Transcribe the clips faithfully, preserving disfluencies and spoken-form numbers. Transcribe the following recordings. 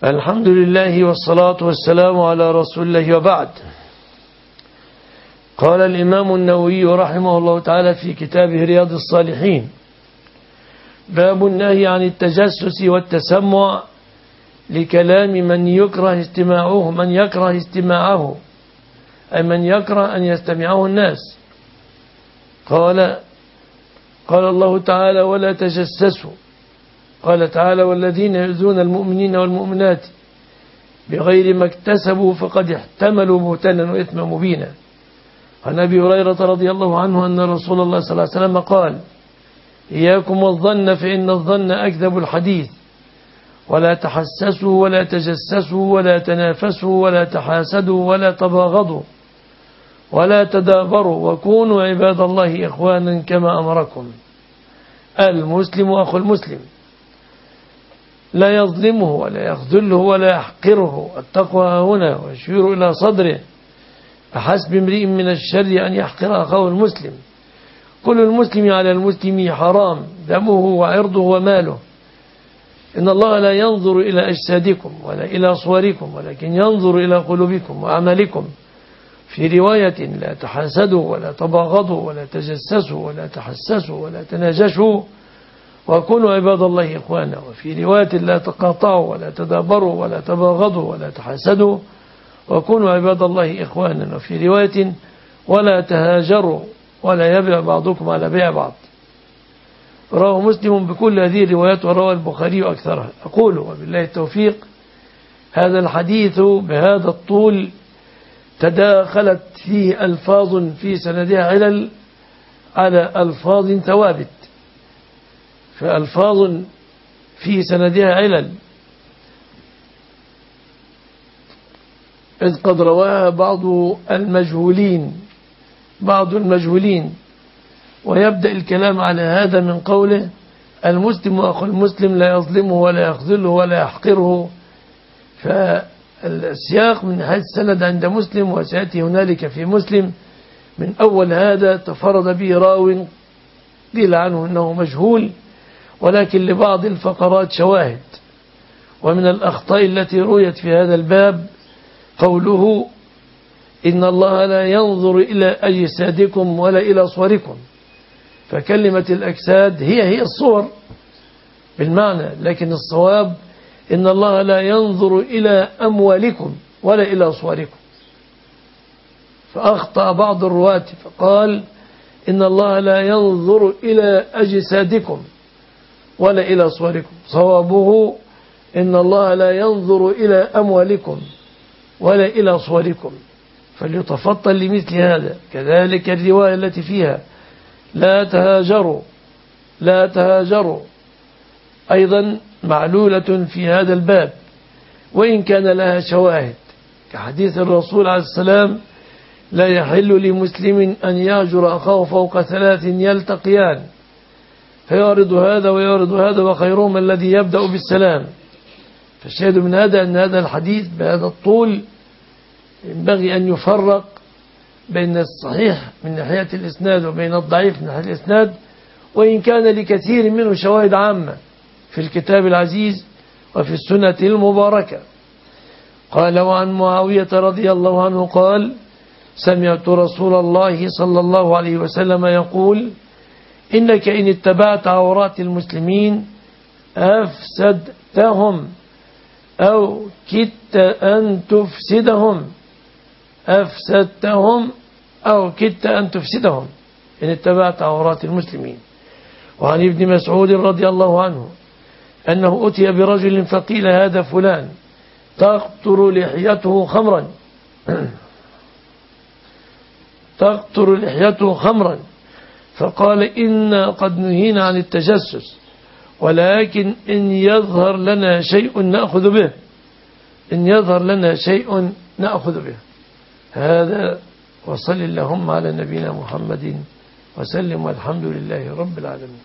الحمد لله والصلاة والسلام على رسول الله وبعد. قال الإمام النووي رحمه الله تعالى في كتابه رياض الصالحين: باب النهي عن التجسس والتسمع لكلام من يكره استماعه من يكره استماعه أي من يكره أن يستمعه الناس. قال قال الله تعالى: ولا تجسسوا. قال تعالى: والذين يؤذون المؤمنين والمؤمنات بغير ما اكتسبوا فقد احتملوا بهتانا وإثما مبينا. عن أبي هريرة رضي الله عنه أن رسول الله صلى الله عليه وسلم قال: إياكم والظن فإن الظن أكذب الحديث، ولا تحسسوا ولا تجسسوا ولا تنافسوا ولا تحاسدوا ولا تباغضوا ولا تدابروا وكونوا عباد الله إخوانا كما أمركم. المسلم أخو المسلم لا يظلمه ولا يخذله ولا يحقره. التقوى هنا ويشير إلى صدره: فحسب امرئ من الشر أن يحقر أخاه المسلم. كل المسلم على المسلم حرام دمه وعرضه وماله. إن الله لا ينظر إلى أجسادكم ولا إلى صوركم ولكن ينظر إلى قلوبكم وأعمالكم. في رواية: لا تحاسدوا ولا تباغضوا ولا تجسسوا ولا تحسسوا ولا تناجشوا وكونوا عباد الله إخوانا. وفي رواية: لا تقاطعوا ولا تدابروا ولا تباغضوا ولا تحاسدوا وكونوا عباد الله إخوانا. وفي رواية: ولا تهاجروا ولا يبيع بعضكم على بيع بعض. رواه مسلم بكل هذه الروايات وروى البخاري أكثرها. أقول وبالله التوفيق: هذا الحديث بهذا الطول تداخلت فيه ألفاظ في سندها علل على ألفاظ ثوابت، فألفاظ في سندها علل إذ قد رواها بعض المجهولين بعض المجهولين ويبدأ الكلام على هذا من قوله: المسلم أخو المسلم لا يظلمه ولا يخذله ولا يحقره. فالسياق من حيث السند عند مسلم وسيأتي هنالك في مسلم من أول هذا تفرد به راو قيل عنه أنه مجهول، ولكن لبعض الفقرات شواهد. ومن الأخطاء التي رويت في هذا الباب قوله: إن الله لا ينظر إلى أجسادكم ولا إلى صوركم. فكلمة الأجساد هي هي الصور بالمعنى، لكن الصواب: إن الله لا ينظر إلى أموالكم ولا إلى صوركم. فأخطأ بعض الرواة فقال: إن الله لا ينظر إلى أجسادكم ولا إلى صوركم. صوابه: إن الله لا ينظر إلى أموالكم ولا إلى صوركم. فليتفطن لمثل هذا. كذلك الرواية التي فيها: لا تهاجروا لا تهاجروا أيضا معلولة في هذا الباب، وإن كان لها شواهد كحديث الرسول عليه السلام: لا يحل لمسلم أن يهجر أخاه فوق ثلاث يلتقيان فيعرض هذا ويعرض هذا وخيرهم الذي يبدأ بالسلام. فالشاهد من هذا أن هذا الحديث بهذا الطول ينبغي أن يفرق بين الصحيح من ناحية الإسناد وبين الضعيف من ناحية الإسناد، وإن كان لكثير منه شواهد عامة في الكتاب العزيز وفي السنة المباركة. قال: وعن معاوية رضي الله عنه قال: سمعت رسول الله صلى الله عليه وسلم يقول: إنك إن اتبعت عورات المسلمين أفسدتهم أو كدت أن تفسدهم أفسدتهم أو كدت أن تفسدهم إن اتبعت عورات المسلمين. وعن ابن مسعود رضي الله عنه أنه أتي برجل فقيل: هذا فلان تقطر لحيته خمرا تقطر لحيته خمرا فقال: إنا قد نهينا عن التجسس، ولكن إن يظهر لنا شيء نأخذ به إن يظهر لنا شيء نأخذ به. هذا. وصل اللهم على نبينا محمد وسلم، والحمد لله رب العالمين.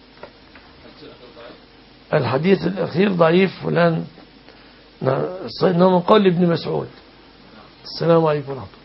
الحديث الأخير ضعيف فلان، إنه من قول ابن مسعود. السلام عليكم ورحمة الله.